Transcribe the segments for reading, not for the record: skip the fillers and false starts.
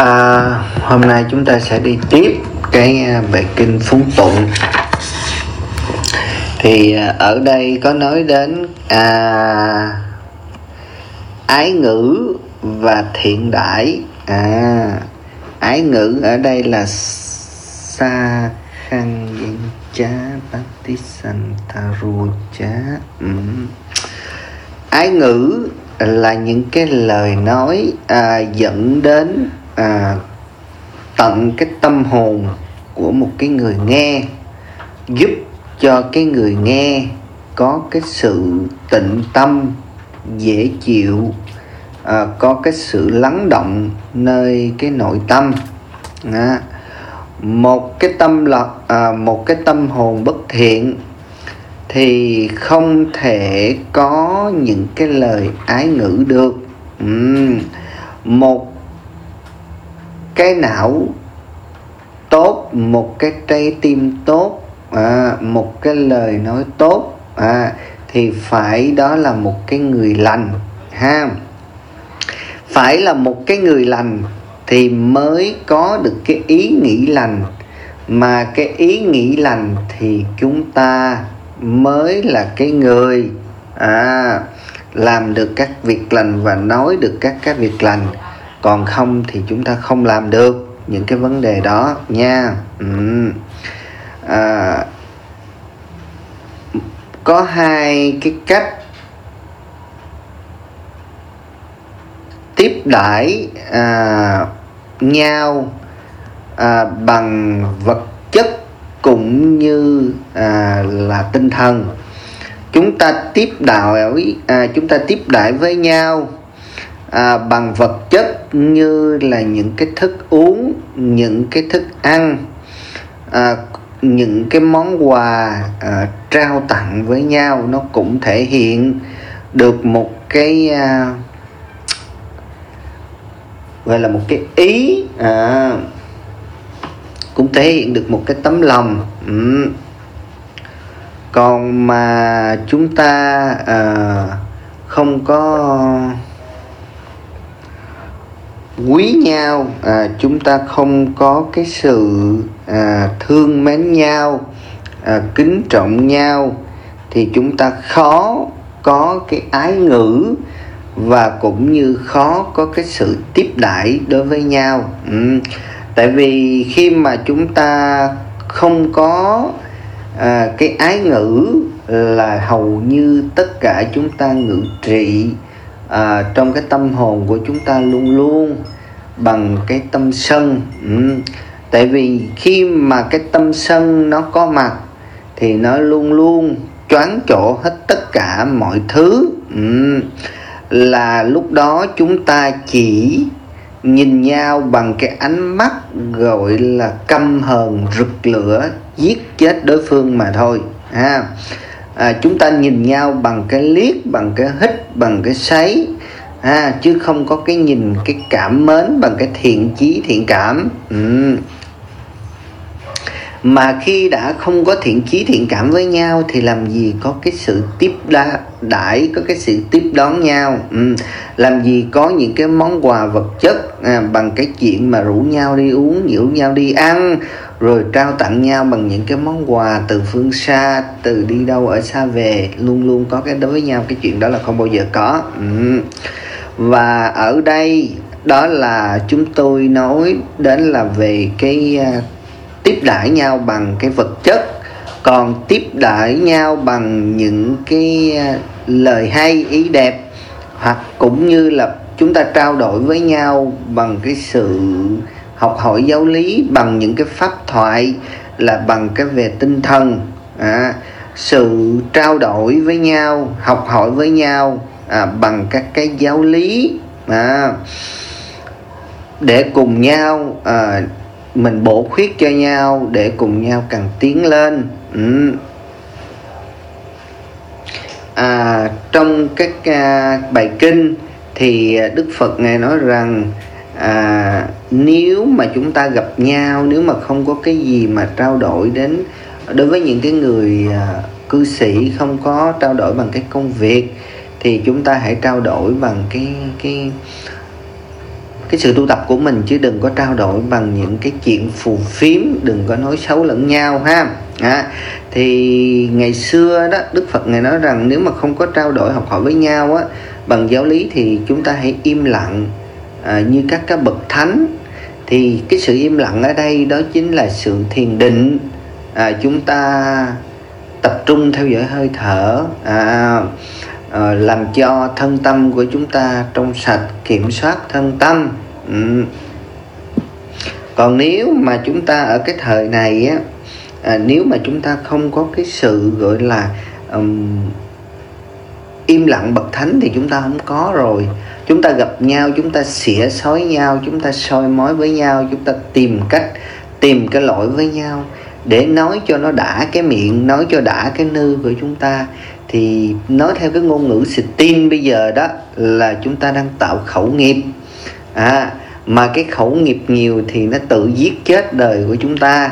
Hôm nay chúng ta sẽ đi tiếp cái bài kinh Phúng Tụng. Thì ở đây có nói đến ái ngữ và thiện đãi. Ái ngữ ở đây là sa khăn yên chá batisan taru chá. Ái ngữ là những cái lời nói dẫn đến tận cái tâm hồn của một cái người nghe, giúp cho cái người nghe có cái sự tịnh tâm, dễ chịu, có cái sự lắng động nơi cái nội tâm. Một cái tâm hồn bất thiện thì không thể có những cái lời ái ngữ được. Một cái não tốt, một cái trái tim tốt, một cái lời nói tốt, thì phải đó là một cái người lành ha. Phải là một cái người lành thì mới có được cái ý nghĩ lành, mà cái ý nghĩ lành thì chúng ta mới là cái người làm được các việc lành và nói được các việc lành. Còn không thì chúng ta không làm được những cái vấn đề đó nha. Có hai cái cách tiếp đãi nhau bằng vật chất cũng như là tinh thần. Chúng ta tiếp đãi với nhau bằng vật chất như là những cái thức uống, những cái thức ăn, những cái món quà trao tặng với nhau. Nó cũng thể hiện được một cái gọi là một cái ý, cũng thể hiện được một cái tấm lòng. Còn mà chúng ta không có quý nhau, chúng ta không có cái sự thương mến nhau, kính trọng nhau, thì chúng ta khó có cái ái ngữ và cũng như khó có cái sự tiếp đãi đối với nhau. Tại vì khi mà chúng ta không có cái ái ngữ là hầu như tất cả chúng ta ngự trị trong cái tâm hồn của chúng ta luôn luôn bằng cái tâm sân. Tại vì khi mà cái tâm sân nó có mặt thì nó luôn luôn choáng chỗ hết tất cả mọi thứ. Là lúc đó chúng ta chỉ nhìn nhau bằng cái ánh mắt gọi là căm hờn, rực lửa, giết chết đối phương mà thôi. Chúng ta nhìn nhau bằng cái liếc, bằng cái hít, bằng cái sấy, chứ không có cái nhìn, cái cảm mến bằng cái thiện chí, thiện cảm. Mà khi đã không có thiện chí, thiện cảm với nhau thì làm gì có cái sự tiếp đãi, có cái sự tiếp đón nhau. Làm gì có những cái món quà vật chất bằng cái chuyện mà rủ nhau đi uống, rủ nhau đi ăn, rồi trao tặng nhau bằng những cái món quà từ phương xa, từ đi đâu ở xa về. Luôn luôn có cái đối với nhau, cái chuyện đó là không bao giờ có. Và ở đây đó là chúng tôi nói đến là về cái tiếp đãi nhau bằng cái vật chất. Còn tiếp đãi nhau bằng những cái lời hay, ý đẹp, hoặc cũng như là chúng ta trao đổi với nhau bằng cái sự học hỏi giáo lý, bằng những cái pháp thoại, là bằng cái về tinh thần. Sự trao đổi với nhau, học hỏi với nhau bằng các cái giáo lý, để cùng nhau mình bổ khuyết cho nhau, để cùng nhau càng tiến lên. Trong các bài kinh thì Đức Phật Ngài nói rằng nếu mà chúng ta gặp nhau, nếu mà không có cái gì mà trao đổi đến, đối với những cái người cư sĩ không có trao đổi bằng cái công việc, thì chúng ta hãy trao đổi bằng cái cái sự tu tập của mình, chứ đừng có trao đổi bằng những cái chuyện phù phiếm, đừng có nói xấu lẫn nhau ha. Thì ngày xưa đó, Đức Phật Ngài nói rằng nếu mà không có trao đổi học hỏi với nhau á, bằng giáo lý thì chúng ta hãy im lặng như các bậc thánh. Thì cái sự im lặng ở đây đó chính là sự thiền định. Chúng ta tập trung theo dõi hơi thở, làm cho thân tâm của chúng ta trong sạch, kiểm soát thân tâm. Còn nếu mà chúng ta ở cái thời này á, nếu mà chúng ta không có cái sự gọi là im lặng bậc thánh thì chúng ta không có rồi. Chúng ta gặp nhau, chúng ta xỉa xói nhau, chúng ta soi mói với nhau, chúng ta tìm cái lỗi với nhau để nói cho nó đã cái miệng, nói cho đã cái nư của chúng ta. Thì nói theo cái ngôn ngữ xịt tin bây giờ đó là chúng ta đang tạo khẩu nghiệp. Mà cái khẩu nghiệp nhiều thì nó tự giết chết đời của chúng ta.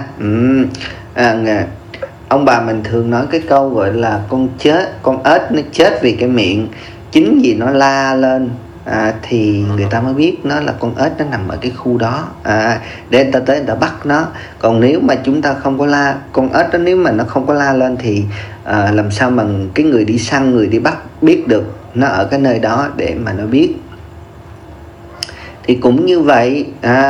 Ông bà mình thường nói cái câu gọi là con ếch nó chết vì cái miệng. Chính vì nó la lên thì người ta mới biết nó là con ếch, nó nằm ở cái khu đó, để người ta tới người ta bắt nó. Còn nếu mà chúng ta không có la, con ếch đó nếu mà nó không có la lên thì làm sao mà cái người đi săn, người đi bắt biết được nó ở cái nơi đó để mà nó biết. Thì cũng như vậy,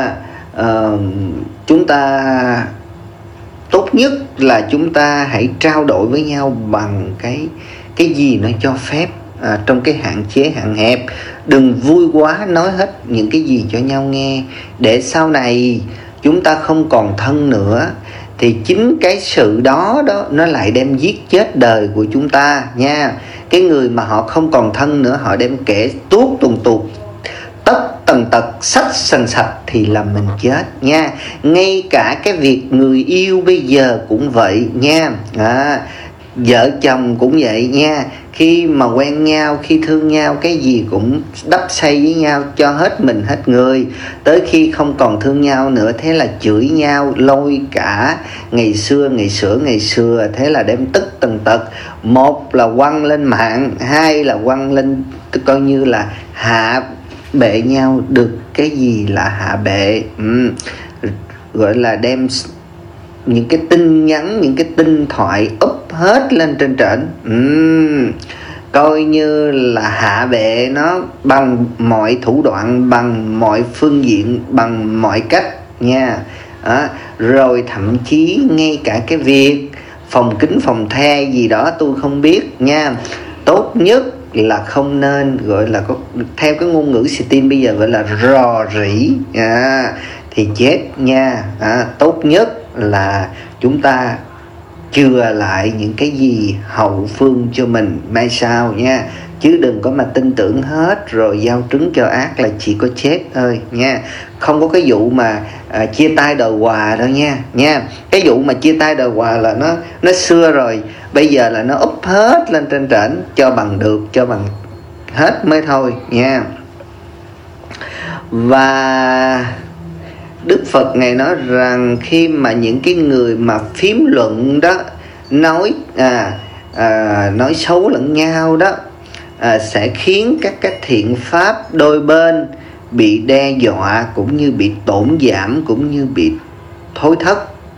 chúng ta tốt nhất là chúng ta hãy trao đổi với nhau bằng cái gì nó cho phép, trong cái hạn chế hạn hẹp. Đừng vui quá nói hết những cái gì cho nhau nghe, để sau này chúng ta không còn thân nữa thì chính cái sự đó nó lại đem giết chết đời của chúng ta nha. Cái người mà họ không còn thân nữa, họ đem kể tuốt tuần tuột, tất tần tật, sách sần sạch thì là mình chết nha. Ngay cả cái việc người yêu bây giờ cũng vậy nha. Vợ chồng cũng vậy nha. Khi mà quen nhau, khi thương nhau, cái gì cũng đắp xây với nhau cho hết mình hết người. Tới khi không còn thương nhau nữa, thế là chửi nhau, lôi cả ngày xưa. Thế là đem tức tần tật. Một là quăng lên mạng, hai là quăng lên coi như là hạ bệ nhau. Được cái gì là hạ bệ, gọi là đem những cái tin nhắn, những cái tinh thoại úp hết lên trên trển, coi như là hạ bệ nó bằng mọi thủ đoạn, bằng mọi phương diện, bằng mọi cách nha. Rồi thậm chí ngay cả cái việc phòng kính phòng the gì đó tôi không biết nha. Tốt nhất là không nên gọi là có, theo cái ngôn ngữ xì tin bây giờ gọi là rò rỉ, thì chết nha. Tốt nhất là chúng ta chừa lại những cái gì hậu phương cho mình mai sau nha. Chứ đừng có mà tin tưởng hết rồi giao trứng cho ác là chỉ có chết thôi nha. Không có cái vụ mà chia tay đòi quà đâu nha. Cái vụ mà chia tay đòi quà là nó xưa rồi. Bây giờ là nó úp hết lên trên trển, cho bằng được, cho bằng hết mới thôi nha. Và Đức Phật Ngài nói rằng khi mà những cái người mà phiếm luận đó nói xấu lẫn nhau đó, sẽ khiến các cái thiện pháp đôi bên bị đe dọa, cũng như bị tổn giảm, cũng như bị thối thất.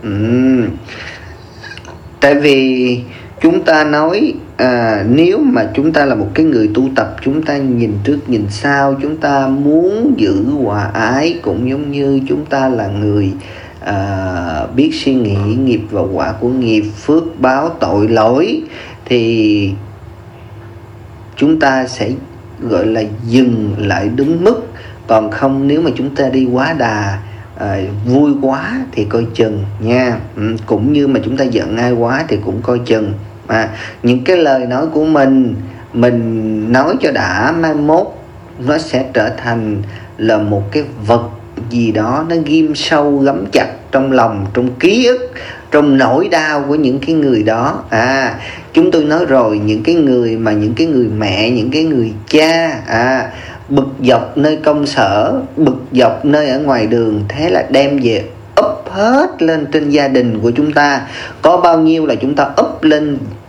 Tại vì chúng ta nói nếu mà chúng ta là một cái người tu tập, chúng ta nhìn trước nhìn sau, chúng ta muốn giữ hòa ái, cũng giống như chúng ta là người biết suy nghĩ nghiệp và quả của nghiệp, phước báo tội lỗi, thì chúng ta sẽ gọi là dừng lại đúng mức. Còn không, nếu mà chúng ta đi quá đà, vui quá thì coi chừng nha. Cũng như mà chúng ta giận ai quá thì cũng coi chừng. Những cái lời nói của mình nói cho đã, mai mốt nó sẽ trở thành là một cái vật gì đó nó ghim sâu gắm chặt trong lòng, trong ký ức, trong nỗi đau của những cái người đó. Chúng tôi nói rồi, những cái người mẹ, những cái người cha bực dọc nơi công sở, bực dọc nơi ở ngoài đường, thế là đem về úp hết lên trên gia đình của chúng ta. Có bao nhiêu là chúng ta úp lên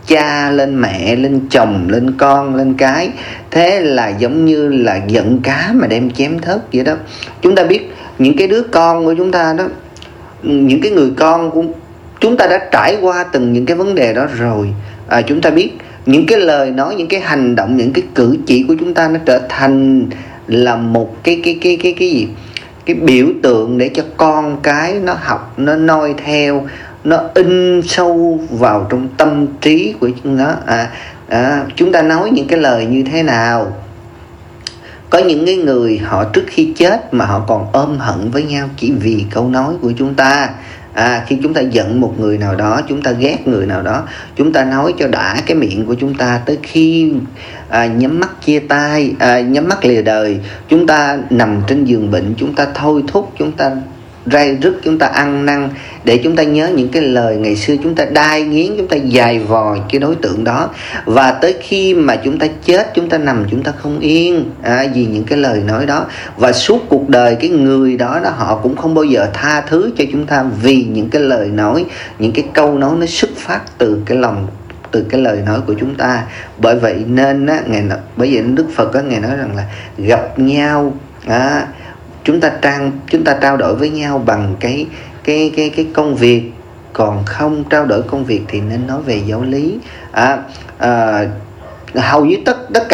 cha lên mẹ, lên chồng, lên con, lên cái. Thế là giống như là giận cá mà đem chém thớt vậy đó. Chúng ta biết những cái đứa con của chúng ta đó, những cái người con của chúng ta đã trải qua từng những cái vấn đề đó rồi. Chúng ta biết những cái lời nói, những cái hành động, những cái cử chỉ của chúng ta nó trở thành là một cái gì? Cái biểu tượng để cho con cái nó học, nó noi theo, nó in sâu vào trong tâm trí của nó. Chúng ta nói những cái lời như thế nào? Có những cái người họ trước khi chết mà họ còn ôm hận với nhau chỉ vì câu nói của chúng ta. Khi chúng ta giận một người nào đó, chúng ta ghét người nào đó, chúng ta nói cho đã cái miệng của chúng ta, tới khi nhắm mắt chia tay, nhắm mắt lìa đời, chúng ta nằm trên giường bệnh, chúng ta thôi thúc, chúng ta ray rứt, chúng ta ăn năn để chúng ta nhớ những cái lời ngày xưa chúng ta đai nghiến, chúng ta dài vò cái đối tượng đó. Và tới khi mà chúng ta chết, chúng ta nằm chúng ta không yên vì những cái lời nói đó. Và suốt cuộc đời cái người đó họ cũng không bao giờ tha thứ cho chúng ta vì những cái lời nói, những cái câu nói nó xuất phát từ cái lòng, từ cái lời nói của chúng ta. Bởi vậy nên bởi vậy Đức Phật Ngài nói rằng là gặp nhau, chúng ta trao đổi với nhau bằng cái công việc, còn không trao đổi công việc thì nên nói về giáo lý. Hầu như tất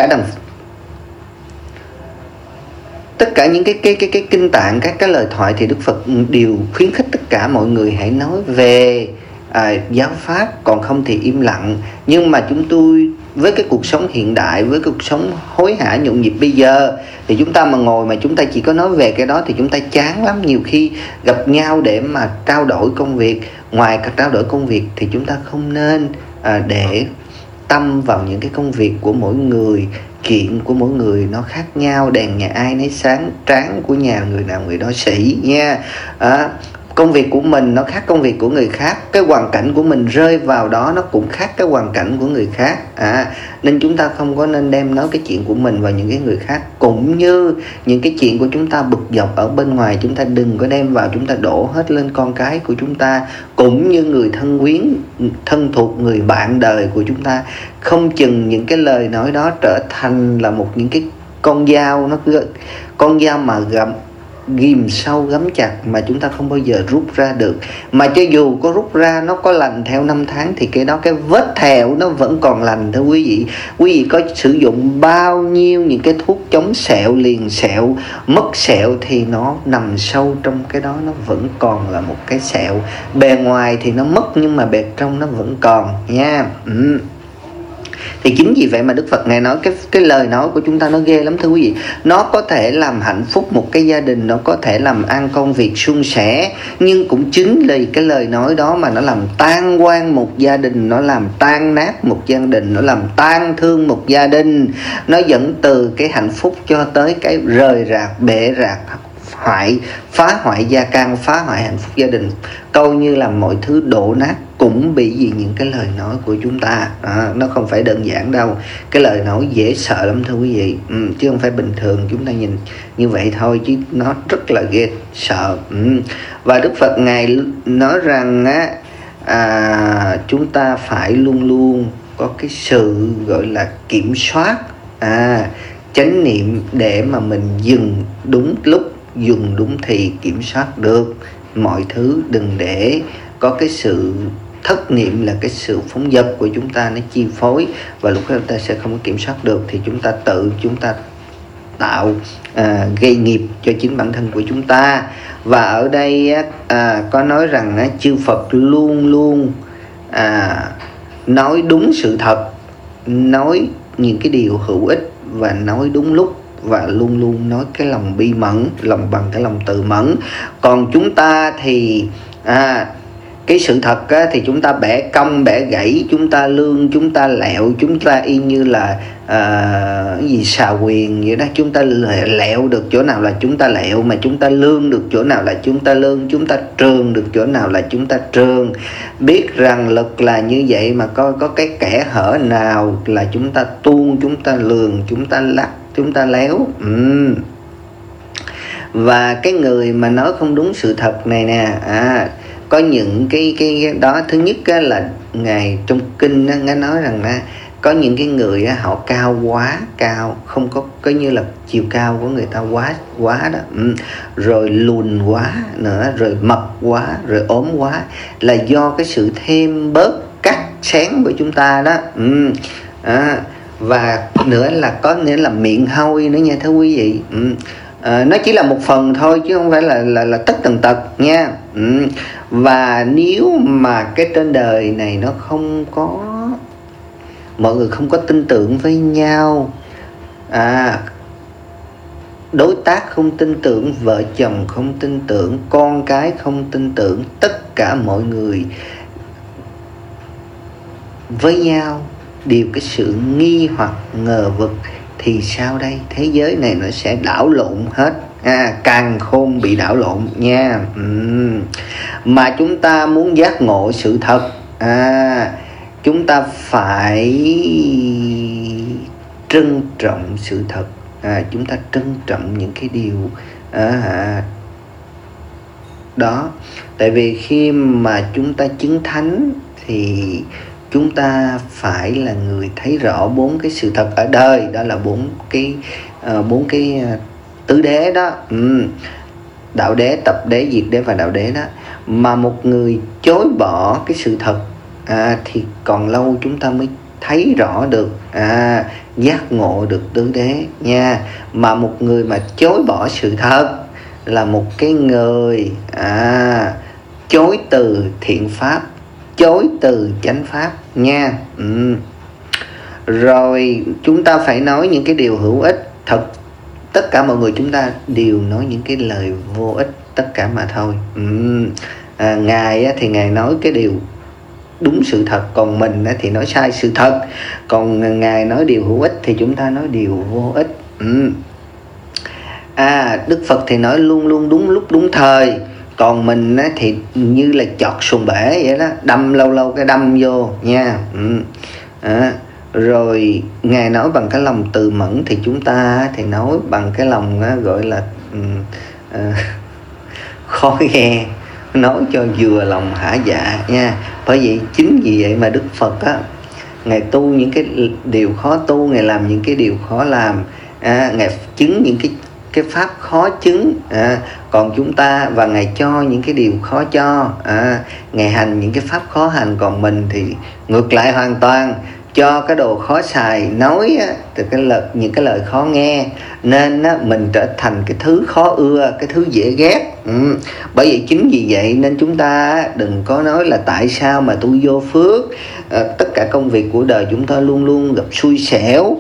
cả những cái kinh tạng, các cái lời thoại thì Đức Phật đều khuyến khích tất cả mọi người hãy nói về giáo pháp, còn không thì im lặng. Nhưng mà chúng tôi với cái cuộc sống hiện đại, với cuộc sống hối hả nhộn nhịp bây giờ, thì chúng ta mà ngồi mà chúng ta chỉ có nói về cái đó thì chúng ta chán lắm. Nhiều khi gặp nhau để mà trao đổi công việc, ngoài cả trao đổi công việc thì chúng ta không nên để tâm vào những cái công việc của mỗi người. Chuyện của mỗi người nó khác nhau, đèn nhà ai nấy sáng, trán của nhà người nào người đó sĩ nha. Công việc của mình nó khác công việc của người khác, cái hoàn cảnh của mình rơi vào đó nó cũng khác cái hoàn cảnh của người khác. Nên chúng ta không có nên đem nói cái chuyện của mình vào những cái người khác. Cũng như những cái chuyện của chúng ta bực dọc ở bên ngoài, chúng ta đừng có đem vào, chúng ta đổ hết lên con cái của chúng ta, cũng như người thân quyến, thân thuộc, người bạn đời của chúng ta. Không chừng những cái lời nói đó trở thành là một những cái con dao, con dao mà ghim sâu gắm chặt mà chúng ta không bao giờ rút ra được. Mà cho dù có rút ra, nó có lành theo 5 tháng thì cái đó, cái vết thẹo nó vẫn còn lành. Thưa quý vị, quý vị có sử dụng bao nhiêu những cái thuốc chống sẹo, liền sẹo, mất sẹo thì nó nằm sâu trong cái đó, nó vẫn còn là một cái sẹo. Bề ngoài thì nó mất nhưng mà bề trong nó vẫn còn nha. Thì chính vì vậy mà Đức Phật Ngài nói cái lời nói của chúng ta nó ghê lắm thưa quý vị. Nó có thể làm hạnh phúc một cái gia đình, nó có thể làm ăn công việc suôn sẻ, nhưng cũng chính vì cái lời nói đó mà nó làm tan hoang một gia đình, nó làm tan nát một gia đình, nó làm tan thương một gia đình. Nó dẫn từ cái hạnh phúc cho tới cái rời rạc, bể rạc, phá hoại gia can, phá hoại hạnh phúc gia đình, coi như là mọi thứ đổ nát cũng bị vì những cái lời nói của chúng ta. Nó không phải đơn giản đâu, cái lời nói dễ sợ lắm thưa quý vị, chứ không phải bình thường chúng ta nhìn như vậy thôi, chứ nó rất là ghê sợ. Và Đức Phật Ngài nói rằng chúng ta phải luôn luôn có cái sự gọi là kiểm soát, chánh niệm để mà mình dừng đúng lúc, dùng đúng thì, kiểm soát được mọi thứ. Đừng để có cái sự thất niệm, là cái sự phóng dật của chúng ta nó chi phối, và lúc đó chúng ta sẽ không có kiểm soát được, thì chúng ta tạo gây nghiệp cho chính bản thân của chúng ta. Và ở đây có nói rằng chư Phật luôn luôn nói đúng sự thật, nói những cái điều hữu ích và nói đúng lúc, và luôn luôn nói cái lòng bi mẫn, bằng cái lòng từ mẫn. Còn chúng ta thì cái sự thật thì chúng ta bẻ cong bẻ gãy, chúng ta lương, chúng ta lẹo, chúng ta y như là xà quyền vậy đó. Chúng ta lẹo được chỗ nào là chúng ta lẹo, mà chúng ta lương được chỗ nào là chúng ta lương, chúng ta trường được chỗ nào là chúng ta trường. Biết rằng lực là như vậy mà có cái kẽ hở nào là chúng ta tuôn, chúng ta lường, chúng ta lắc, chúng ta léo. Và cái người mà nói không đúng sự thật này nè, có những cái đó. Thứ nhất á, là ngài trong kinh á, ngài nói rằng á, có những cái người á, họ cao quá, cao không có coi như là chiều cao của người ta quá đó, rồi lùn quá nữa, rồi mập quá, rồi ốm quá, là do cái sự thêm bớt cắt xén của chúng ta đó. Và nữa là có nghĩa là miệng hôi nữa nha thưa quý vị. Nó chỉ là một phần thôi chứ không phải là tất tần tật nha. Và nếu mà cái trên đời này nó không có, mọi người không có tin tưởng với nhau, đối tác không tin tưởng, vợ chồng không tin tưởng, con cái không tin tưởng, tất cả mọi người với nhau đều cái sự nghi hoặc ngờ vực, thì sao đây? Thế giới này nó sẽ đảo lộn hết, càn khôn bị đảo lộn nha. Mà chúng ta muốn giác ngộ sự thật, chúng ta phải trân trọng sự thật. Chúng ta trân trọng những cái điều đó. Tại vì khi mà chúng ta chứng thánh thì chúng ta phải là người thấy rõ 4 cái sự thật ở đời, đó là 4 cái tứ đế đó, đạo đế, tập đế, diệt đế và đạo đế đó. Mà một người chối bỏ cái sự thật thì còn lâu chúng ta mới thấy rõ được, giác ngộ được tứ đế nha. Mà một người mà chối bỏ sự thật là một cái người chối từ thiện pháp, chối từ chánh pháp nha. Rồi chúng ta phải nói những cái điều hữu ích. Tất cả mọi người chúng ta đều nói những cái lời vô ích tất cả mà thôi. Ngài thì Ngài nói cái điều đúng sự thật, còn mình thì nói sai sự thật. Còn Ngài nói điều hữu ích thì chúng ta nói điều vô ích. Đức Phật thì nói luôn luôn đúng lúc đúng thời, còn mình thì như là chọt xuồng bể vậy đó, đâm lâu lâu cái đâm vô nha. Rồi Ngài nói bằng cái lòng từ mẫn, thì chúng ta thì nói bằng cái lòng gọi là khó nghe, nói cho vừa lòng hả dạ nha. Bởi vậy chính vì vậy mà Đức Phật Ngài tu những cái điều khó tu, Ngài làm những cái điều khó làm, Ngài chứng những cái pháp khó chứng, còn chúng ta, và Ngài cho những cái điều khó cho, Ngài hành những cái pháp khó hành, còn mình thì ngược lại hoàn toàn, cho cái đồ khó xài, nói từ những cái lời khó nghe, nên mình trở thành cái thứ khó ưa, cái thứ dễ ghét. Bởi vậy chính vì vậy nên chúng ta đừng có nói là tại sao mà tôi vô phước, tất cả công việc của đời chúng ta luôn luôn gặp xui xẻo,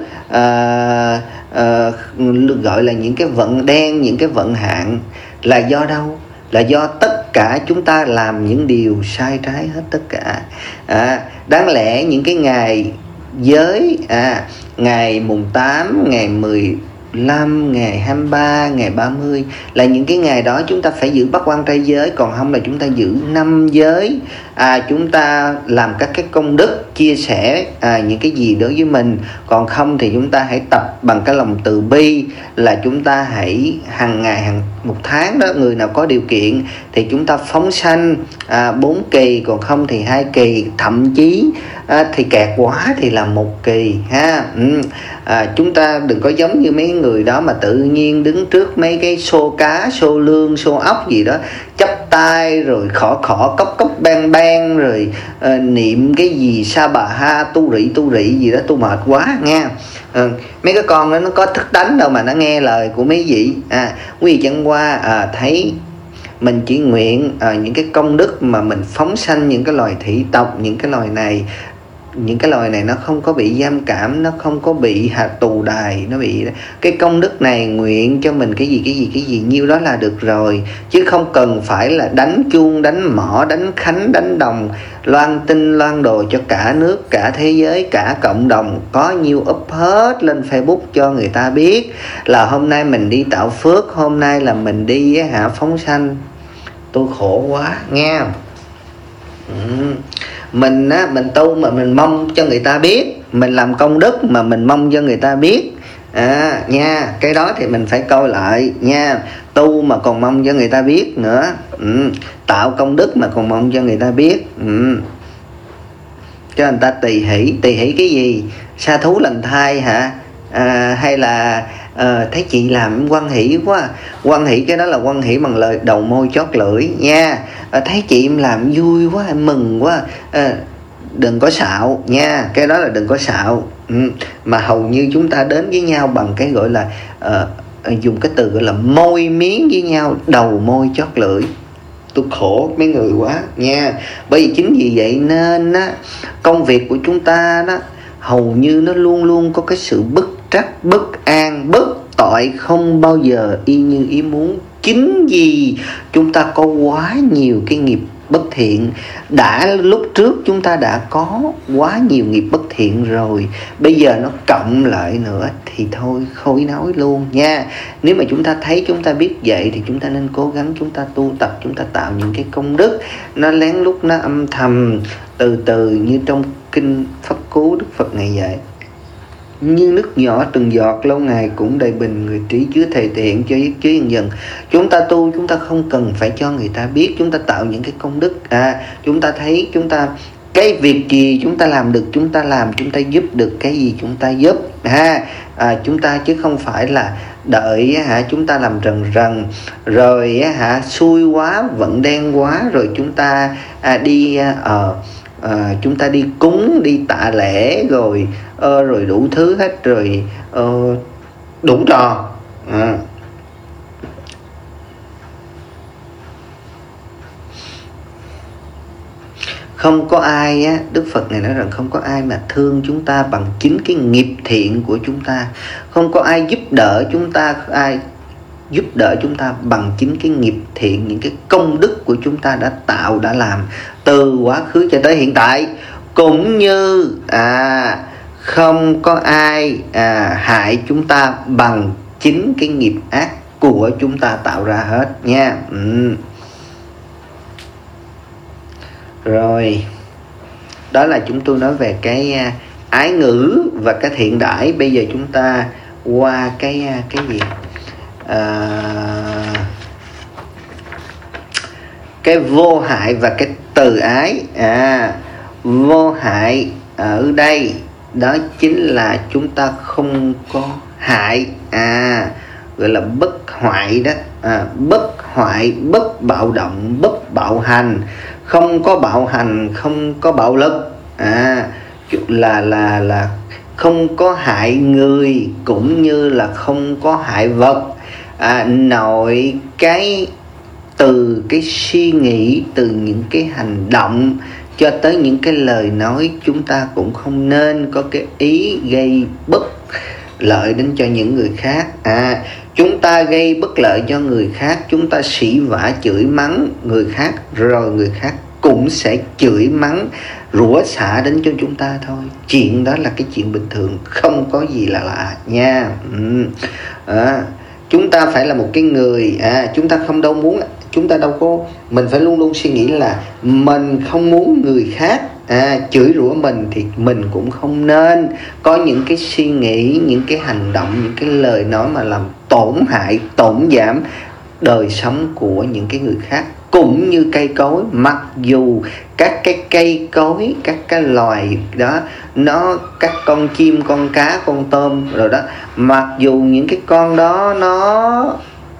gọi là những cái vận đen, những cái vận hạn. Là do đâu? Là do tất cả chúng ta làm những điều sai trái hết tất cả. Đáng lẽ những cái ngày giới, ngày mùng 8, ngày 15, ngày 23, ngày 30 là những cái ngày đó chúng ta phải giữ bát quan trai giới, còn không là chúng ta giữ 5 giới. Chúng ta làm các cái công đức, chia sẻ những cái gì đối với mình, còn không thì chúng ta hãy tập bằng cái lòng từ bi, là chúng ta hãy hàng ngày, một tháng đó, người nào có điều kiện thì chúng ta phóng sanh 4 kỳ, còn không thì 2 kỳ, thậm chí thì kẹt quá thì là 1 kỳ ha. Chúng ta đừng có giống như mấy người đó mà tự nhiên đứng trước mấy cái xô cá, xô lương, xô ốc gì đó, chắp tay rồi khỏ cốc bang rồi niệm cái gì sa bà ha tu rị gì đó, tu mệt quá nha. Mấy cái con đó nó có thức đánh đâu mà nó nghe lời của mấy vị. Quý vị chẳng qua thấy mình chỉ nguyện những cái công đức mà mình phóng sanh những cái loài thị tộc, những cái loài này nó không có bị giam cảm, nó không có bị tù đài, nó bị cái công đức này nguyện cho mình cái gì nhiêu đó là được rồi, chứ không cần phải là đánh chuông, đánh mõ, đánh khánh, đánh đồng, loan tin loan đồ cho cả nước, cả thế giới, cả cộng đồng, có nhiêu up hết lên Facebook cho người ta biết là hôm nay mình đi tạo phước, hôm nay là mình đi phóng sanh. Tôi khổ quá nghe. Mình tu mà mình mong cho người ta biết, mình làm công đức mà mình mong cho người ta biết, Nha, cái đó thì mình phải coi lại nha. Tu mà còn mong cho người ta biết nữa, tạo công đức mà còn mong cho người ta biết, cho người ta tỳ hỷ cái gì? Sa thú lần thai hả? Hay là thấy chị làm quan hỷ quá, quan hỷ cái đó là quan hỷ bằng lời đầu môi chót lưỡi nha. Thấy chị em làm vui quá, em mừng quá, đừng có xạo nha, cái đó là đừng có xạo. Mà hầu như chúng ta đến với nhau bằng cái gọi là dùng cái từ gọi là môi miếng với nhau, đầu môi chót lưỡi. Tôi khổ mấy người quá nha. Bởi vì chính vì vậy nên á, công việc của chúng ta đó hầu như nó luôn luôn có cái sự bức trách, bất an, bất tội, không bao giờ y như ý muốn. Chính vì chúng ta có quá nhiều cái nghiệp bất thiện. Lúc trước chúng ta đã có quá nhiều nghiệp bất thiện rồi, bây giờ nó cộng lại nữa thì thôi khỏi nói luôn nha. Nếu mà chúng ta thấy, chúng ta biết vậy thì chúng ta nên cố gắng, chúng ta tu tập, chúng ta tạo những cái công đức. Nó lén lút, nó âm thầm, từ từ, như trong kinh Pháp Cú Đức Phật Ngài dạy: như nước nhỏ từng giọt, lâu ngày cũng đầy bình, người trí chứa thề tiện cho giết chứa dần dần. Chúng ta tu, chúng ta không cần phải cho người ta biết, chúng ta tạo những cái công đức. Chúng ta thấy, chúng ta cái việc gì chúng ta làm được chúng ta làm, chúng ta giúp được cái gì chúng ta giúp chúng ta, chứ không phải là đợi chúng ta làm rần rồi xui quá, vận đen quá rồi chúng ta chúng ta đi cúng, đi tạ lễ rồi rồi đủ thứ hết rồi, đủ trò. Không có ai Đức Phật này nói rằng không có ai mà thương chúng ta bằng chính cái nghiệp thiện của chúng ta. Không có ai giúp đỡ chúng ta, ai giúp đỡ chúng ta bằng chính cái nghiệp thiện, những cái công đức của chúng ta đã tạo, đã làm từ quá khứ cho tới hiện tại. Cũng như không có ai hại chúng ta bằng chính cái nghiệp ác của chúng ta tạo ra hết nha. Rồi, đó là chúng tôi nói về cái ái ngữ và cái thiện đãi. Bây giờ chúng ta qua cái gì? Cái vô hại và cái từ ái. Vô hại ở đây đó chính là chúng ta không có hại, gọi là bất hoại đó. Bất hoại, bất bạo động, bất bạo hành, không có bạo hành, không có bạo lực, là không có hại người cũng như là không có hại vật. Nội cái từ cái suy nghĩ, từ những cái hành động cho tới những cái lời nói, chúng ta cũng không nên có cái ý gây bất lợi đến cho những người khác. Chúng ta gây bất lợi cho người khác, chúng ta sỉ vả chửi mắng người khác, rồi người khác cũng sẽ chửi mắng rủa xả đến cho chúng ta thôi. Chuyện đó là cái chuyện bình thường, không có gì là lạ nha. Chúng ta phải là một cái người, chúng ta không đâu muốn, chúng ta đâu có, mình phải luôn luôn suy nghĩ là mình không muốn người khác chửi rủa mình, thì mình cũng không nên có những cái suy nghĩ, những cái hành động, những cái lời nói mà làm tổn hại, tổn giảm đời sống của những cái người khác. Cũng như cây cối, mặc dù các cái cây cối, các cái loài đó, các con chim, con cá, con tôm rồi đó, mặc dù những cái con đó nó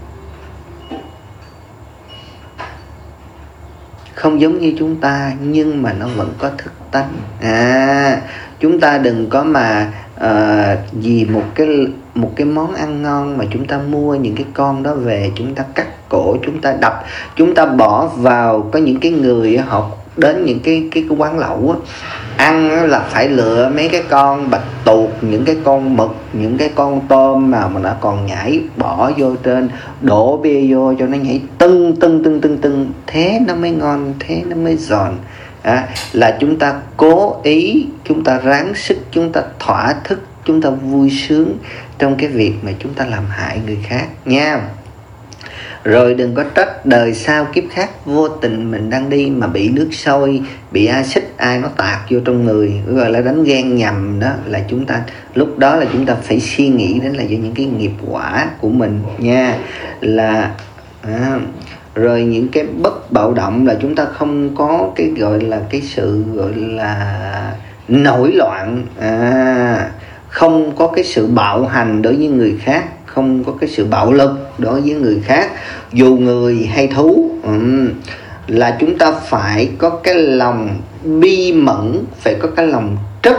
không giống như chúng ta, nhưng mà nó vẫn có thức tánh. Chúng ta đừng có mà vì một cái món ăn ngon mà chúng ta mua những cái con đó về, chúng ta cắt cổ, chúng ta đập, chúng ta bỏ vào. Có những cái người họ đến những cái quán lẩu ăn là phải lựa mấy cái con bạch tuộc, những cái con mực, những cái con tôm mà nó còn nhảy, bỏ vô trên, đổ bia vô cho nó nhảy tưng, thế nó mới ngon, thế nó mới giòn. Là chúng ta cố ý, chúng ta ráng sức, chúng ta thỏa thức, chúng ta vui sướng trong cái việc mà chúng ta làm hại người khác nha. Rồi đừng có trách đời sau kiếp khác vô tình mình đang đi mà bị nước sôi, bị axit ai nó tạt vô trong người, gọi là đánh ghen nhầm đó, là chúng ta lúc đó là chúng ta phải suy nghĩ đến là do những cái nghiệp quả của mình nha. Là rồi những cái bất bạo động là chúng ta không có cái gọi là cái sự gọi là nổi loạn, không có cái sự bạo hành đối với người khác, không có cái sự bạo lực đối với người khác dù người hay thú. Là chúng ta phải có cái lòng bi mẫn, phải có cái lòng trắc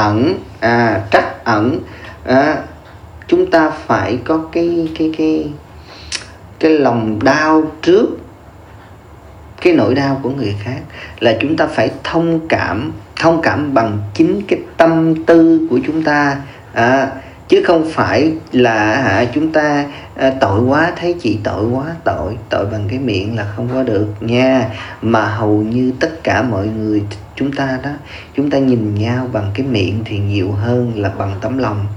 ẩn, chúng ta phải có cái lòng đau trước cái nỗi đau của người khác, là chúng ta phải thông cảm bằng chính cái tâm tư của chúng ta, chứ không phải là chúng ta tội quá thấy chị tội quá, tội bằng cái miệng là không có được nha. Mà hầu như tất cả mọi người chúng ta đó, chúng ta nhìn nhau bằng cái miệng thì nhiều hơn là bằng tấm lòng.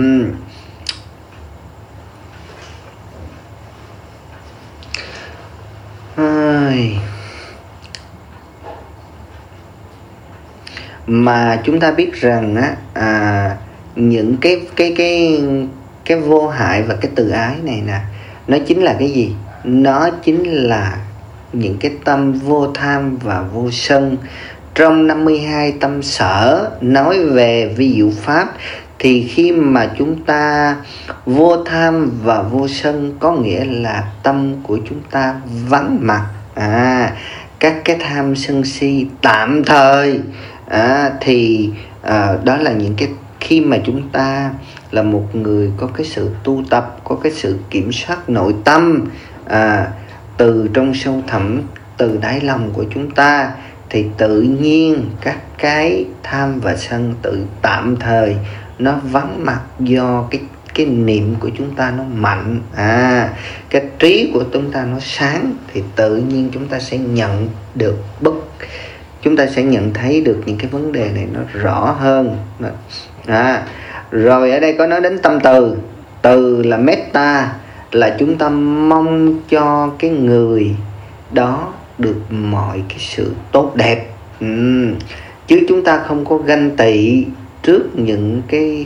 Mà chúng ta biết rằng những cái vô hại và cái từ ái này nè, nó chính là cái gì? Nó chính là những cái tâm vô tham và vô sân. Trong 52 tâm sở nói về vi diệu pháp, thì khi mà chúng ta vô tham và vô sân có nghĩa là tâm của chúng ta vắng mặt các cái tham sân si tạm thời. Thì đó là những cái khi mà chúng ta là một người có cái sự tu tập, có cái sự kiểm soát nội tâm từ trong sâu thẳm, từ đáy lòng của chúng ta, thì tự nhiên các cái tham và sân tự tạm thời nó vắng mặt do cái niệm của chúng ta nó mạnh, cái trí của chúng ta nó sáng, thì tự nhiên chúng ta sẽ nhận được chúng ta sẽ nhận thấy được những cái vấn đề này nó rõ hơn. Rồi ở đây có nói đến tâm từ là metta, là chúng ta mong cho cái người đó được mọi cái sự tốt đẹp, chứ chúng ta không có ganh tị trước những cái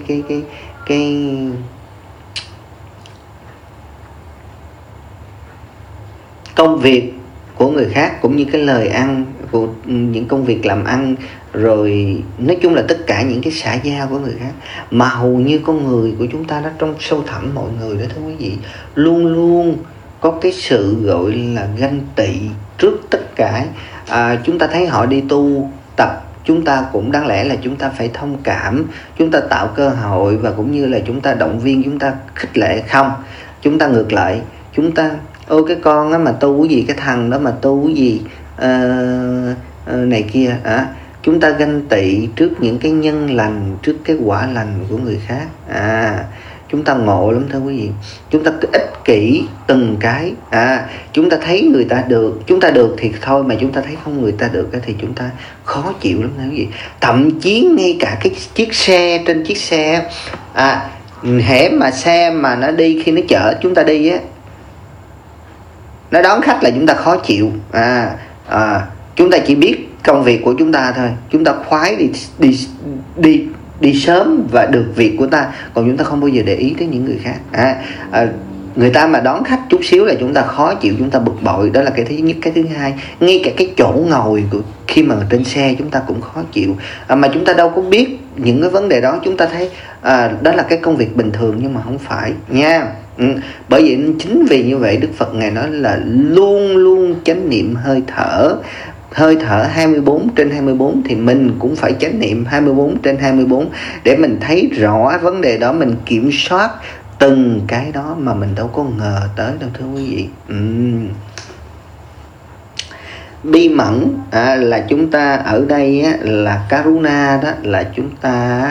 công việc của người khác, cũng như cái lời ăn của những công việc làm ăn, rồi nói chung là tất cả những cái xã giao của người khác. Mà hầu như con người của chúng ta đó, trong sâu thẳm mọi người đó thưa quý vị, luôn luôn có cái sự gọi là ganh tị trước tất cả. Chúng ta thấy họ đi tu tập, chúng ta cũng đáng lẽ là chúng ta phải thông cảm, chúng ta tạo cơ hội và cũng như là chúng ta động viên, chúng ta khích lệ. Không, chúng ta ngược lại, chúng ta ôi cái con á mà tu cái gì, cái thằng đó mà tu cái gì này kia. Chúng ta ganh tị trước những cái nhân lành, trước cái quả lành của người khác. Chúng ta ngộ lắm thưa quý vị. Chúng ta cứ ích kỷ từng cái. Chúng ta thấy người ta được, chúng ta được thì thôi, mà chúng ta thấy không người ta được thì chúng ta khó chịu lắm thưa quý vị. Thậm chí ngay cả cái chiếc xe, trên chiếc xe hễ mà xe mà nó đi, khi nó chở chúng ta đi á, nó đón khách là chúng ta khó chịu. Chúng ta chỉ biết công việc của chúng ta thôi, chúng ta khoái đi sớm và được việc của ta, còn chúng ta không bao giờ để ý tới những người khác. Người ta mà đón khách chút xíu là chúng ta khó chịu, chúng ta bực bội. Đó là cái thứ nhất. Cái thứ hai, ngay cả cái chỗ ngồi của khi mà trên xe chúng ta cũng khó chịu, mà chúng ta đâu có biết những cái vấn đề đó. Chúng ta thấy đó là cái công việc bình thường, nhưng mà không phải nha. Bởi vậy chính vì như vậy Đức Phật Ngài nói là luôn luôn chánh niệm hơi thở. Hơi thở 24/24 thì mình cũng phải chánh niệm 24/24 để mình thấy rõ vấn đề đó, mình kiểm soát từng cái đó mà mình đâu có ngờ tới đâu thưa quý vị. Bi mẫn là chúng ta ở đây là karuna, đó là chúng ta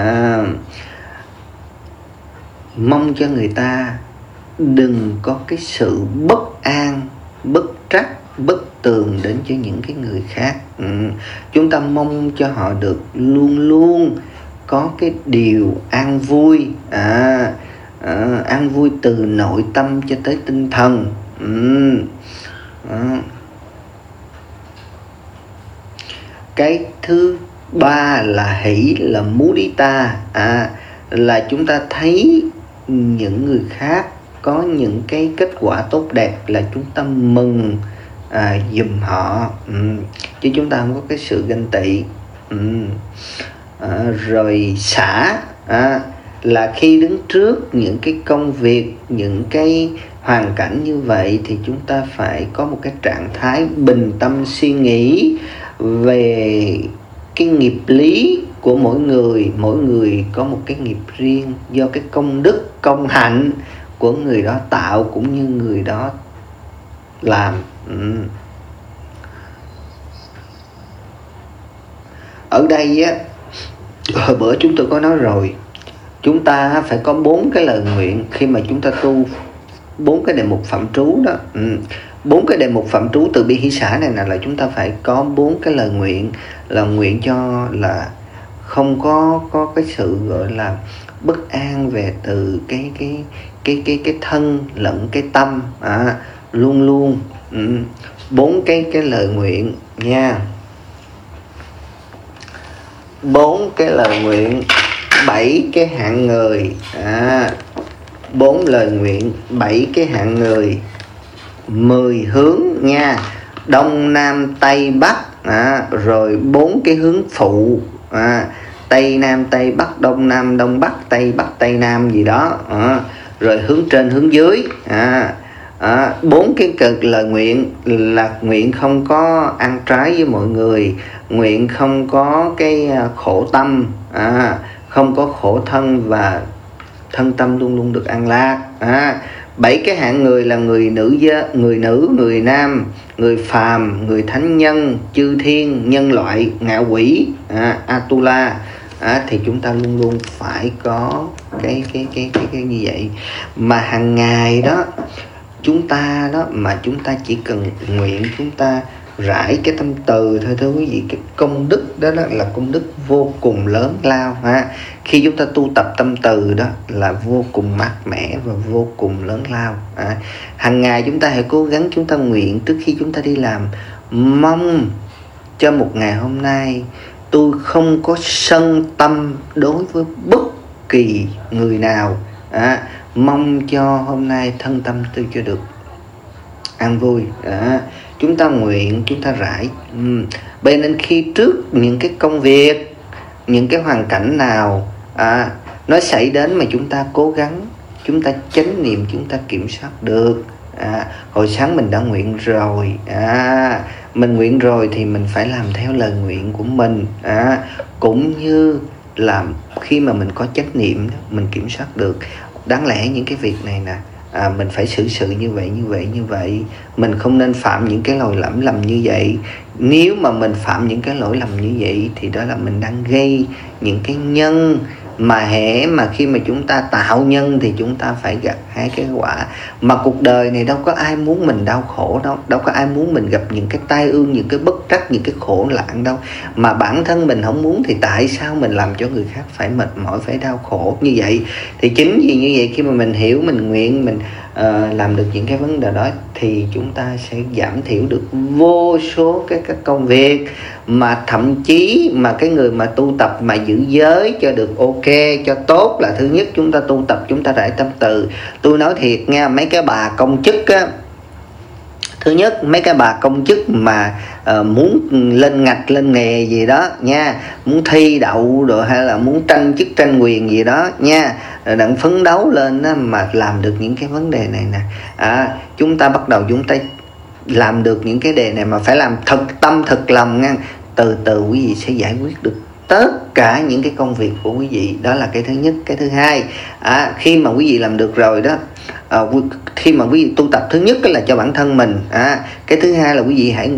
mong cho người ta đừng có cái sự bất an, bất trắc, bất tường đến cho những cái người khác. Chúng ta mong cho họ được luôn luôn có cái điều an vui, an vui từ nội tâm cho tới tinh thần. Đó. Cái thứ ba là hỷ, là mudita, là chúng ta thấy những người khác có những cái kết quả tốt đẹp là chúng ta mừng giùm họ, chứ chúng ta không có cái sự ganh tị. Rồi xả, là khi đứng trước những cái công việc, những cái hoàn cảnh như vậy thì chúng ta phải có một cái trạng thái bình tâm suy nghĩ về cái nghiệp lý của mỗi người có một cái nghiệp riêng do cái công đức, công hạnh của người đó tạo cũng như người đó làm. Ở đây á, hồi bữa chúng tôi có nói rồi, chúng ta phải có 4 cái lời nguyện khi mà chúng ta tu 4 cái đề mục phạm trú đó. 4 cái đề mục phạm trú từ bi hỷ xả này là chúng ta phải có 4 cái lời nguyện, là nguyện cho là không có cái sự gọi là bất an về từ cái thân lẫn cái tâm, luôn luôn 4 cái lời nguyện nha. 4 cái lời nguyện, 7 cái hạng người, 4 lời nguyện, 7 cái hạng người, 10 hướng nha, đông nam tây bắc, rồi 4 cái hướng phụ, tây nam tây bắc, đông nam đông bắc, tây bắc tây nam gì đó, rồi hướng trên hướng dưới. 4 cái cực lời nguyện là nguyện không có ăn trái với mọi người, nguyện không có cái khổ tâm, không có khổ thân và thân tâm luôn luôn được an lạc. 7 cái hạng người là người nữ, người nam, người phàm, người thánh nhân, chư thiên, nhân loại, ngạ quỷ, Atula. Thì chúng ta luôn luôn phải có cái như vậy. Mà hàng ngày đó chúng ta chỉ cần nguyện, chúng ta rải cái tâm từ thôi, thưa quý vị. Cái công đức đó là công đức vô cùng lớn lao. Khi chúng ta tu tập tâm từ đó là vô cùng mát mẻ và vô cùng lớn lao. Hàng ngày chúng ta hãy cố gắng, chúng ta nguyện trước khi chúng ta đi làm, mong cho một ngày hôm nay tôi không có sân tâm đối với bất kỳ người nào. Mong cho hôm nay thân tâm tôi cho được an vui. Chúng ta nguyện, chúng ta rải. Vậy nên khi trước những cái công việc, những cái hoàn cảnh nào nó xảy đến mà chúng ta cố gắng, chúng ta chánh niệm, chúng ta kiểm soát được. Hồi sáng mình đã nguyện rồi, mình nguyện rồi thì mình phải làm theo lời nguyện của mình. Cũng như là khi mà mình có chánh niệm, mình kiểm soát được. Đáng lẽ những cái việc này nè, mình phải xử sự như vậy. Mình không nên phạm những cái lỗi lầm như vậy. Nếu mà mình phạm những cái lỗi lầm như vậy thì đó là mình đang gây những cái nhân mà hễ mà khi mà chúng ta tạo nhân thì chúng ta phải gặp hai cái quả. Mà cuộc đời này đâu có ai muốn mình đau khổ đâu, đâu có ai muốn mình gặp những cái tai ương, những cái bất trắc, những cái khổ nạn đâu. Mà bản thân mình không muốn thì tại sao mình làm cho người khác phải mệt mỏi, phải đau khổ như vậy? Thì chính vì như vậy, khi mà mình hiểu, mình nguyện, mình làm được những cái vấn đề đó thì chúng ta sẽ giảm thiểu được vô số các công việc. Mà thậm chí mà cái người mà tu tập mà giữ giới cho được ok, cho tốt là thứ nhất chúng ta tu tập, chúng ta rải tâm từ. Tôi nói thiệt nha, mấy cái bà công chức á, thứ nhất mấy cái bà công chức mà muốn lên ngạch lên nghề gì đó nha, muốn thi đậu rồi hay là muốn tranh chức tranh quyền gì đó nha, đặng phấn đấu lên đó, mà làm được những cái vấn đề này nè, chúng ta bắt đầu chúng ta làm được những cái đề này mà phải làm thật tâm thật lòng nha. Từ từ quý vị sẽ giải quyết được tất cả những cái công việc của quý vị. Đó là cái thứ nhất. Cái thứ hai, khi mà quý vị làm được rồi đó, khi mà quý vị tu tập, thứ nhất là cho bản thân mình, cái thứ hai là quý vị hãy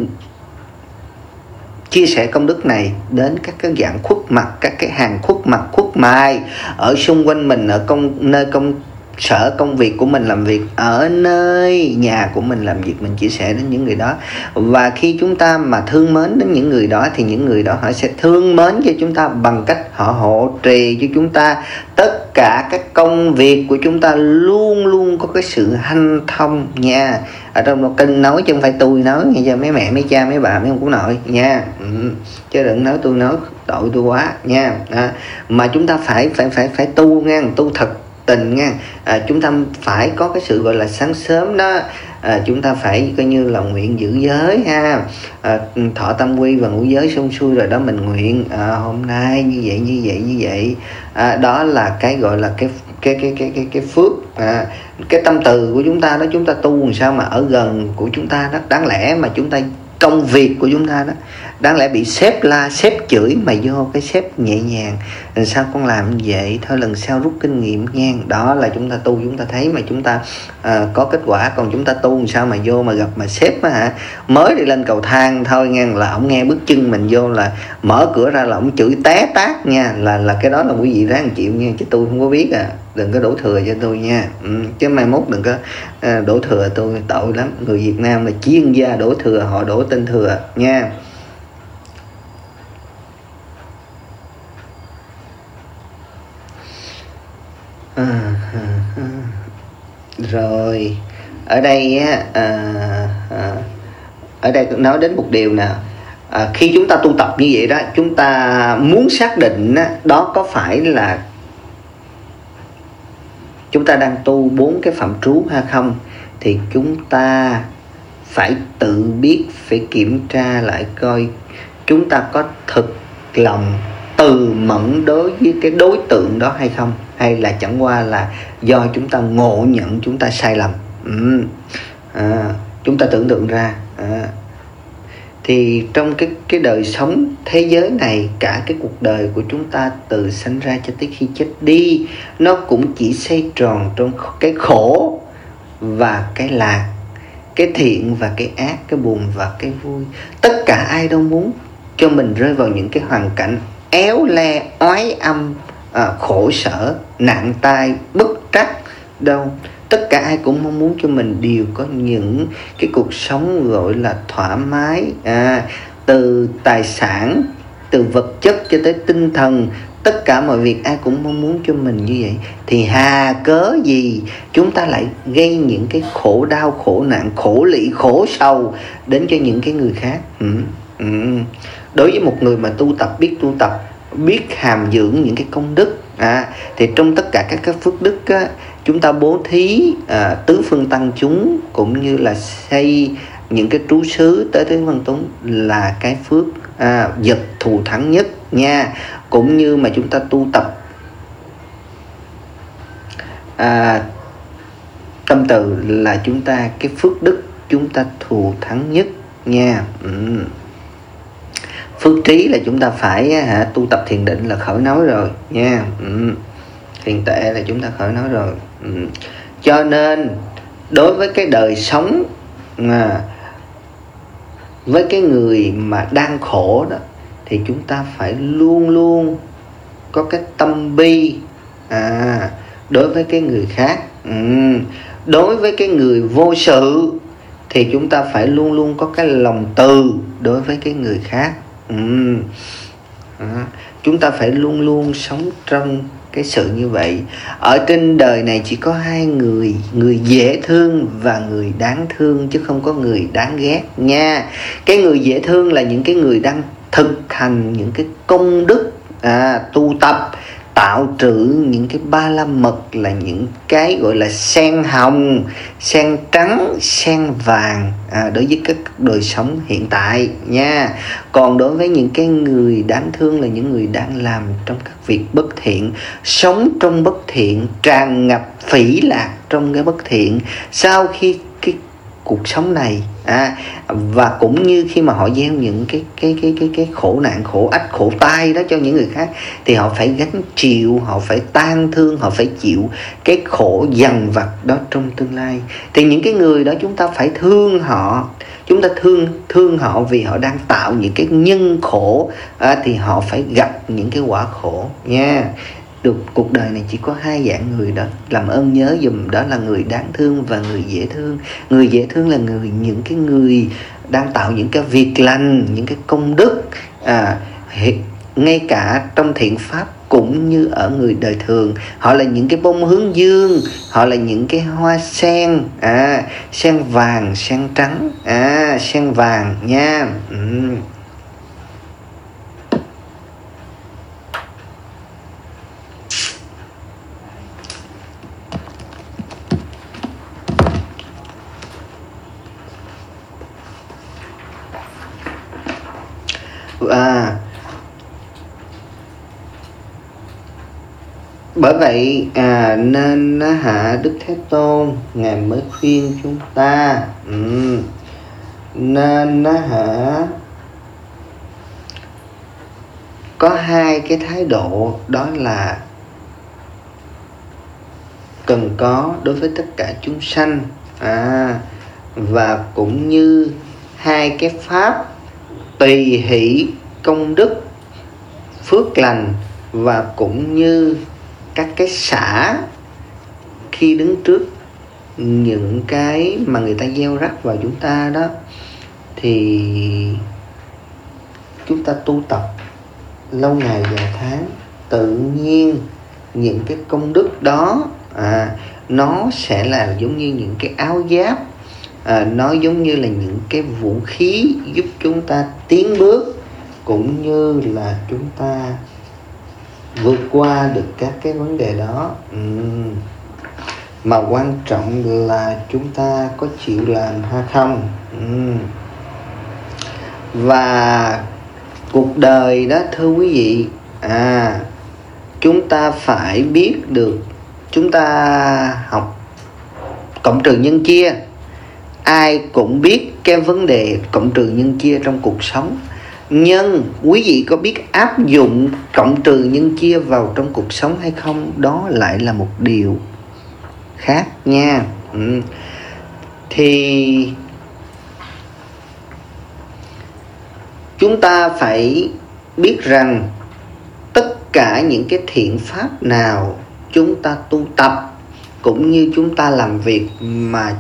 chia sẻ công đức này đến các cái dạng khuất mặt, các cái hàng khuất mặt khuất mài ở xung quanh mình, ở nơi sở công việc của mình làm việc, ở nơi nhà của mình làm việc, mình chia sẻ đến những người đó. Và khi chúng ta mà thương mến đến những người đó thì những người đó họ sẽ thương mến cho chúng ta bằng cách họ hộ trì cho chúng ta. Tất cả các công việc của chúng ta luôn luôn có cái sự hanh thông nha. Ở trong đó kinh nói chứ không phải tôi nói nghe cho mấy mẹ, mấy cha, mấy bà, mấy ông cụ nội nha. Chứ đừng nói tôi nói tội tôi quá nha. Mà chúng ta phải tu nha, tu thật tình nha. Chúng ta phải có cái sự gọi là sáng sớm đó, chúng ta phải coi như là nguyện giữ giới ha, thọ tam quy và ngũ giới xong xuôi rồi đó mình nguyện hôm nay như vậy, đó là cái gọi là cái phước, cái tâm từ của chúng ta đó. Chúng ta tu làm sao mà ở gần của chúng ta đó, đáng lẽ mà chúng ta công việc của chúng ta đó, đáng lẽ bị sếp la sếp chửi mà vô cái sếp nhẹ nhàng, lần sau con làm như vậy thôi, lần sau rút kinh nghiệm nha. Đó là chúng ta tu, chúng ta thấy mà chúng ta có kết quả. Còn chúng ta tu làm sao mà vô mà gặp mà sếp mới đi lên cầu thang thôi nha, là ổng nghe bước chân mình vô là mở cửa ra là ổng chửi té tát nha, là cái đó là quý vị ráng chịu nha, chứ tôi không có biết đừng có đổ thừa cho tôi nha. Chứ mai mốt đừng có đổ thừa tôi, tội lắm. Người Việt Nam là chuyên gia đổ thừa, họ đổ tên thừa nha. Rồi ở đây ở đây tôi nói đến một điều nè, khi chúng ta tu tập như vậy đó, chúng ta muốn xác định đó có phải là chúng ta đang tu 4 cái phạm trú hay không, thì chúng ta phải tự biết, phải kiểm tra lại coi chúng ta có thực lòng từ mẫn đối với cái đối tượng đó hay không, hay là chẳng qua là do chúng ta ngộ nhận chúng ta sai lầm. Chúng ta tưởng tượng ra thì trong cái đời sống thế giới này, cả cái cuộc đời của chúng ta từ sinh ra cho tới khi chết đi, nó cũng chỉ xoay tròn trong cái khổ và cái lạc, cái thiện và cái ác, cái buồn và cái vui. Tất cả ai đâu muốn cho mình rơi vào những cái hoàn cảnh éo le, oái âm, khổ sở, nạn tai, bất trắc đâu. Tất cả ai cũng mong muốn cho mình đều có những cái cuộc sống gọi là thoải mái, từ tài sản, từ vật chất cho tới tinh thần. Tất cả mọi việc ai cũng mong muốn cho mình như vậy, thì hà cớ gì chúng ta lại gây những cái khổ đau, khổ nạn, khổ lụy, khổ sầu đến cho những cái người khác. Đối với một người mà tu tập, biết hàm dưỡng những cái công đức, thì trong tất cả các phước đức chúng ta bố thí tứ phương tăng chúng, cũng như là xây những cái trú xứ tới Tứ Văn Túng, là cái phước vật thù thắng nhất nha. Cũng như mà chúng ta tu tập tâm từ, là chúng ta cái phước đức chúng ta thù thắng nhất nha. Phước trí là chúng ta phải tu tập thiền định là khỏi nói rồi nha. Thiền tệ là chúng ta khỏi nói rồi. Cho nên đối với cái đời sống với cái người mà đang khổ đó, thì chúng ta phải luôn luôn có cái tâm bi đối với cái người khác. Đối với cái người vô sự thì chúng ta phải luôn luôn có cái lòng từ đối với cái người khác. Chúng ta phải luôn luôn sống trong cái sự như vậy. Ở trên đời này chỉ có hai người, người dễ thương và người đáng thương, chứ không có người đáng ghét nha. Cái người dễ thương là những cái người đang thực hành những cái công đức tu tập, tạo trữ những cái ba la mật, là những cái gọi là sen hồng, sen trắng, sen vàng đối với các đời sống hiện tại nha. Còn đối với những cái người đáng thương là những người đang làm trong các việc bất thiện, sống trong bất thiện, tràn ngập phỉ lạc trong cái bất thiện. Sau khi cái cuộc sống này và cũng như khi mà họ gieo những cái khổ nạn, khổ ách, khổ tai đó cho những người khác, thì họ phải gánh chịu, họ phải tang thương, họ phải chịu cái khổ dằn vặt đó trong tương lai. Thì những cái người đó chúng ta phải thương họ, chúng ta thương họ vì họ đang tạo những cái nhân khổ, thì họ phải gặp những cái quả khổ nha. được cuộc đời này chỉ có hai dạng người đó, làm ơn nhớ dùm, đó là người đáng thương và người dễ thương. Người dễ thương là những cái người đang tạo những cái việc lành, những cái công đức, ngay cả trong thiện pháp cũng như ở người đời thường. Họ là những cái bông hướng dương, họ là những cái hoa sen, sen vàng, sen trắng, sen vàng nha. Bởi vậy nên Đức Thế Tôn ngài mới khuyên chúng ta nên có hai cái thái độ, đó là cần có đối với tất cả chúng sanh, và cũng như hai cái pháp tùy hỷ công đức phước lành, và cũng như các cái xả khi đứng trước những cái mà người ta gieo rắc vào chúng ta đó, thì chúng ta tu tập lâu ngày dài tháng, tự nhiên những cái công đức đó nó sẽ là giống như những cái áo giáp, nó giống như là những cái vũ khí giúp chúng ta tiến bước, cũng như là chúng ta vượt qua được các cái vấn đề đó. Mà quan trọng là chúng ta có chịu làm hay không. Và cuộc đời đó thưa quý vị, chúng ta phải biết được, chúng ta học cộng trừ nhân chia, ai cũng biết cái vấn đề cộng trừ nhân chia trong cuộc sống. Nhưng quý vị có biết áp dụng cộng trừ nhân chia vào trong cuộc sống hay không? Đó lại là một điều khác nha. Thì chúng ta phải biết rằng tất cả những cái thiện pháp nào chúng ta tu tập cũng như chúng ta làm việc mà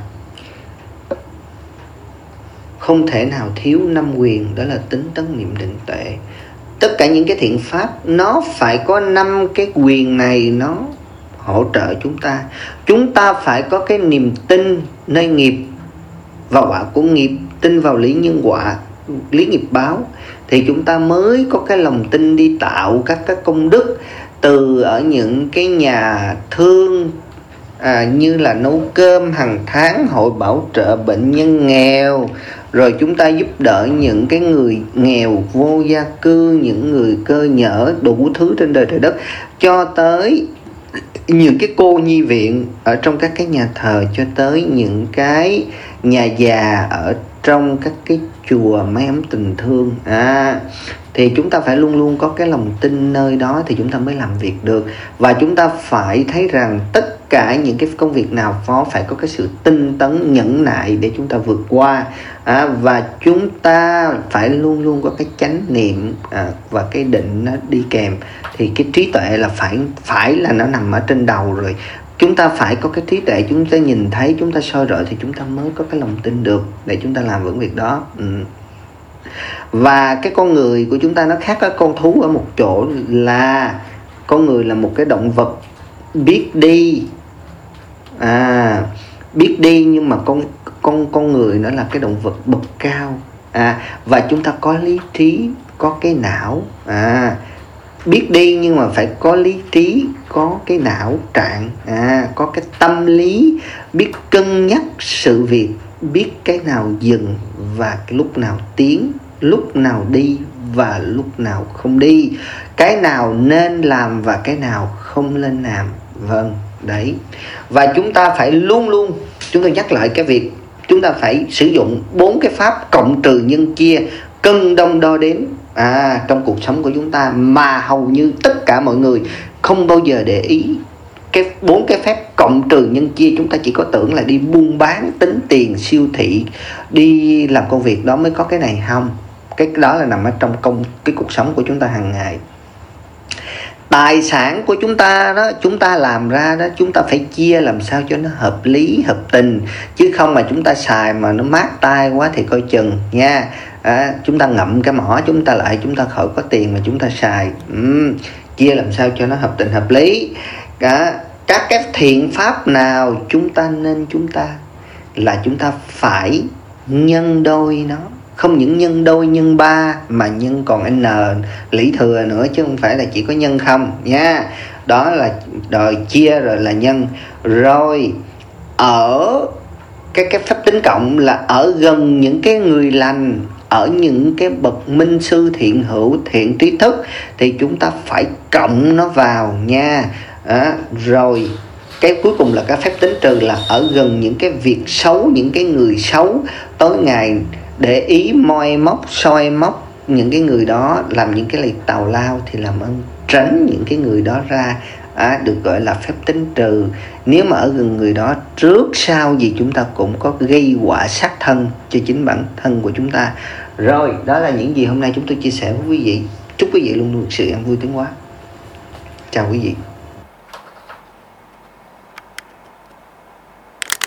không thể nào thiếu năm quyền, đó là tính tấn niệm định tuệ. Tất cả những cái thiện pháp nó phải có 5 cái quyền này, nó hỗ trợ chúng ta. Chúng ta phải có cái niềm tin nơi nghiệp và quả của nghiệp, tin vào lý nhân quả, lý nghiệp báo, thì chúng ta mới có cái lòng tin đi tạo các cái công đức, từ ở những cái nhà thương như là nấu cơm hàng tháng, hội bảo trợ bệnh nhân nghèo, rồi chúng ta giúp đỡ những cái người nghèo vô gia cư, những người cơ nhở, đủ thứ trên đời trời đất, cho tới những cái cô nhi viện ở trong các cái nhà thờ, cho tới những cái nhà già ở trong các cái chùa mái ấm tình thương. Thì chúng ta phải luôn luôn có cái lòng tin nơi đó thì chúng ta mới làm việc được. Và chúng ta phải thấy rằng tất cả những cái công việc nào phải có cái sự tinh tấn nhẫn nại để chúng ta vượt qua. Và chúng ta phải luôn luôn có cái chánh niệm và cái định nó đi kèm. Thì cái trí tuệ là phải là nó nằm ở trên đầu rồi. Chúng ta phải có cái trí tuệ, chúng ta nhìn thấy, chúng ta soi rọi thì chúng ta mới có cái lòng tin được để chúng ta làm vững việc đó. Và cái con người của chúng ta nó khác với con thú ở một chỗ là con người là một cái động vật biết đi, biết đi, nhưng mà con người nó là cái động vật bậc cao, và chúng ta có lý trí, có cái não, biết đi nhưng mà phải có lý trí, có cái não trạng, có cái tâm lý, biết cân nhắc sự việc, biết cái nào dừng và cái lúc nào tiến, lúc nào đi và lúc nào không đi, cái nào nên làm và cái nào không nên làm. Vâng, đấy. Và chúng ta phải luôn luôn, chúng tôi nhắc lại cái việc chúng ta phải sử dụng 4 cái pháp cộng trừ nhân chia, cân đong đo đếm trong cuộc sống của chúng ta, mà hầu như tất cả mọi người không bao giờ để ý cái 4 cái phép cộng trừ nhân chia. Chúng ta chỉ có tưởng là đi buôn bán, tính tiền, siêu thị, đi làm công việc đó mới có cái này. Không, cái đó là nằm ở trong cái cuộc sống của chúng ta hàng ngày. tài sản của chúng ta đó, chúng ta làm ra đó, chúng ta phải chia làm sao cho nó hợp lý, hợp tình, chứ không mà chúng ta xài mà nó mát tay quá thì coi chừng nha. Chúng ta ngậm cái mỏ chúng ta lại, chúng ta khỏi có tiền mà chúng ta xài. Chia làm sao cho nó hợp tình hợp lý. Các cái thiện pháp nào chúng ta phải nhân đôi nó, không những nhân đôi nhân ba mà nhân còn n lý thừa nữa, chứ không phải là chỉ có nhân không nha. Đó là đòi chia rồi là nhân. Rồi ở cái phép tính cộng là ở gần những cái người lành, ở những cái bậc minh sư thiện hữu thiện trí thức thì chúng ta phải cộng nó vào nha. Rồi cái cuối cùng là cái phép tính trừ là ở gần những cái việc xấu, những cái người xấu, tối ngày để ý moi móc soi móc những cái người đó, làm những cái việc tào lao thì làm ơn tránh những cái người đó ra. Được gọi là phép tính trừ. Nếu mà ở gần người đó, trước sau gì chúng ta cũng có gây họa sát thân cho chính bản thân của chúng ta. Rồi, đó là những gì hôm nay chúng tôi chia sẻ với quý vị. Chúc quý vị luôn luôn được sự an vui tiến hóa. Chào quý vị.